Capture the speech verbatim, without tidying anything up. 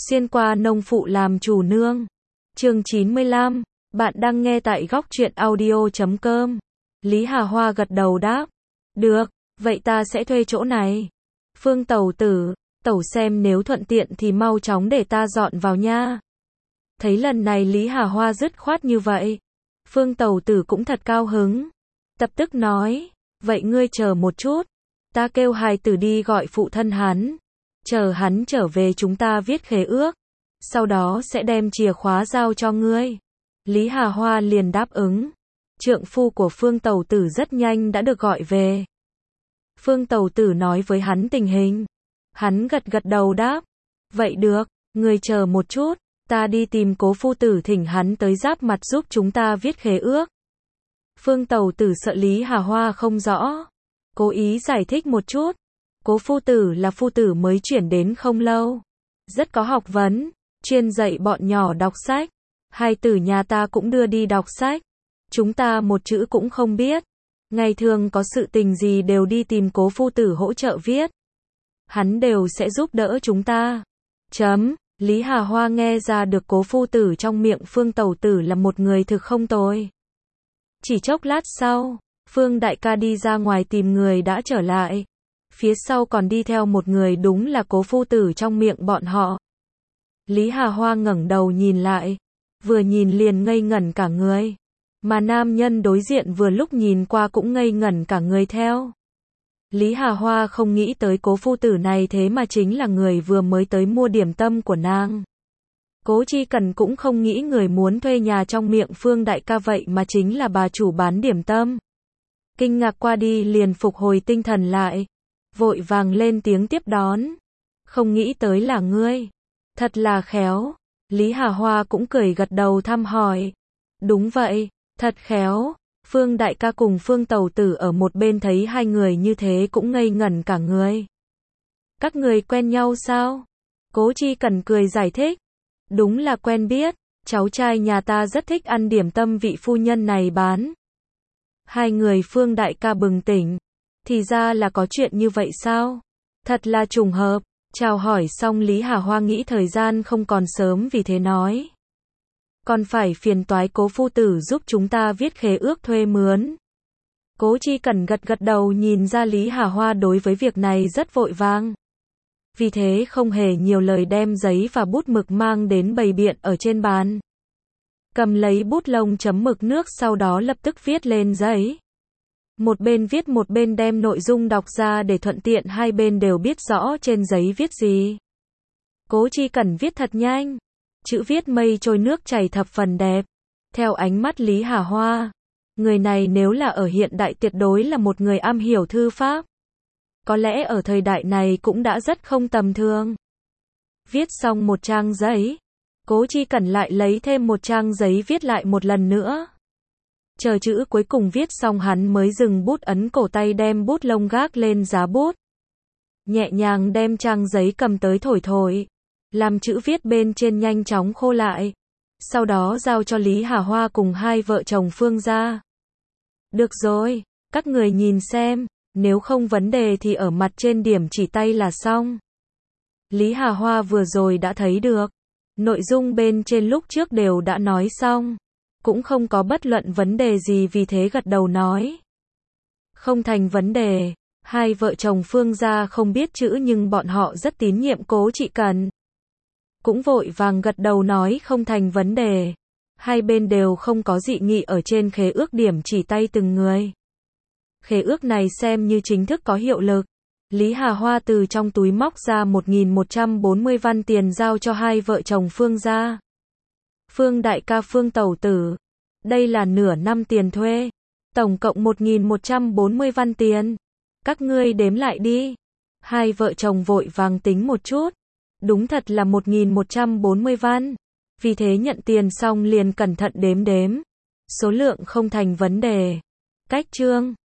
Xuyên qua nông phụ làm chủ nương. Chương chín mươi lăm, bạn đang nghe tại góc truyện audio chấm com. Lý Hà Hoa gật đầu đáp. Được, vậy ta sẽ thuê chỗ này. Phương Tẩu Tử, Tẩu xem nếu thuận tiện thì mau chóng để ta dọn vào nha. Thấy lần này Lý Hà Hoa dứt khoát như vậy, Phương Tẩu Tử cũng thật cao hứng. Tập tức nói, vậy ngươi chờ một chút, ta kêu hài tử đi gọi phụ thân hắn. Chờ hắn trở về chúng ta viết khế ước, sau đó sẽ đem chìa khóa giao cho ngươi. Lý Hà Hoa liền đáp ứng. Trượng phu của Phương Tẩu Tử rất nhanh đã được gọi về. Phương Tẩu Tử nói với hắn tình hình. Hắn gật gật đầu đáp. Vậy được, ngươi chờ một chút, ta đi tìm Cố phu tử thỉnh hắn tới giáp mặt giúp chúng ta viết khế ước. Phương Tẩu Tử sợ Lý Hà Hoa không rõ, cố ý giải thích một chút. Cố phu tử là phu tử mới chuyển đến không lâu, rất có học vấn, chuyên dạy bọn nhỏ đọc sách. Hai tử nhà ta cũng đưa đi đọc sách, chúng ta một chữ cũng không biết. Ngày thường có sự tình gì đều đi tìm Cố phu tử hỗ trợ viết, hắn đều sẽ giúp đỡ chúng ta. Chấm. Lý Hà Hoa nghe ra được Cố phu tử trong miệng Phương Tẩu Tử là một người thực không tồi. Chỉ chốc lát sau, Phương đại ca đi ra ngoài tìm người đã trở lại. Phía sau còn đi theo một người đúng là Cố phu tử trong miệng bọn họ. Lý Hà Hoa ngẩng đầu nhìn lại, vừa nhìn liền ngây ngẩn cả người. Mà nam nhân đối diện vừa lúc nhìn qua cũng ngây ngẩn cả người theo. Lý Hà Hoa không nghĩ tới Cố phu tử này thế mà chính là người vừa mới tới mua điểm tâm của nàng. Cố Chi Cần cũng không nghĩ người muốn thuê nhà trong miệng Phương đại ca vậy mà chính là bà chủ bán điểm tâm. Kinh ngạc qua đi liền phục hồi tinh thần lại, vội vàng lên tiếng tiếp đón. Không nghĩ tới là ngươi, thật là khéo. Lý Hà Hoa cũng cười gật đầu thăm hỏi. Đúng vậy, thật khéo. Phương đại ca cùng Phương Tẩu Tử ở một bên thấy hai người như thế cũng ngây ngẩn cả người. Các người quen nhau sao? Cố Chi Cần cười giải thích. Đúng là quen biết, cháu trai nhà ta rất thích ăn điểm tâm vị phu nhân này bán. Hai người Phương đại ca bừng tỉnh. Thì ra là có chuyện như vậy sao? Thật là trùng hợp. Chào hỏi xong Lý Hà Hoa nghĩ thời gian không còn sớm vì thế nói. Còn phải phiền toái Cố phu tử giúp chúng ta viết khế ước thuê mướn. Cố Chi Cần gật gật đầu nhìn ra Lý Hà Hoa đối với việc này rất vội vàng. Vì thế không hề nhiều lời đem giấy và bút mực mang đến bày biện ở trên bàn. Cầm lấy bút lông chấm mực nước sau đó lập tức viết lên giấy. Một bên viết một bên đem nội dung đọc ra để thuận tiện hai bên đều biết rõ trên giấy viết gì. Cố Chi Cần viết thật nhanh. Chữ viết mây trôi nước chảy thập phần đẹp. Theo ánh mắt Lý Hà Hoa, người này nếu là ở hiện đại tuyệt đối là một người am hiểu thư pháp. Có lẽ ở thời đại này cũng đã rất không tầm thường. Viết xong một trang giấy, Cố Chi Cần lại lấy thêm một trang giấy viết lại một lần nữa. Chờ chữ cuối cùng viết xong hắn mới dừng bút ấn cổ tay đem bút lông gác lên giá bút. Nhẹ nhàng đem trang giấy cầm tới thổi thổi, làm chữ viết bên trên nhanh chóng khô lại. Sau đó giao cho Lý Hà Hoa cùng hai vợ chồng Phương ra. Được rồi, các người nhìn xem, nếu không vấn đề thì ở mặt trên điểm chỉ tay là xong. Lý Hà Hoa vừa rồi đã thấy được. Nội dung bên trên lúc trước đều đã nói xong. Cũng không có bất luận vấn đề gì vì thế gật đầu nói. Không thành vấn đề. Hai vợ chồng Phương gia không biết chữ nhưng bọn họ rất tín nhiệm Cố Chị Cần. Cũng vội vàng gật đầu nói không thành vấn đề. Hai bên đều không có dị nghị ở trên khế ước điểm chỉ tay từng người. Khế ước này xem như chính thức có hiệu lực. Lý Hà Hoa từ trong túi móc ra một nghìn một trăm bốn mươi văn tiền giao cho hai vợ chồng Phương gia. Phương đại ca Phương Tẩu Tử, đây là nửa năm tiền thuê, tổng cộng một nghìn một trăm bốn mươi văn tiền. Các ngươi đếm lại đi. Hai vợ chồng vội vàng tính một chút. Đúng thật là một nghìn một trăm bốn mươi văn. Vì thế nhận tiền xong liền cẩn thận đếm đếm. Số lượng không thành vấn đề. Cách chương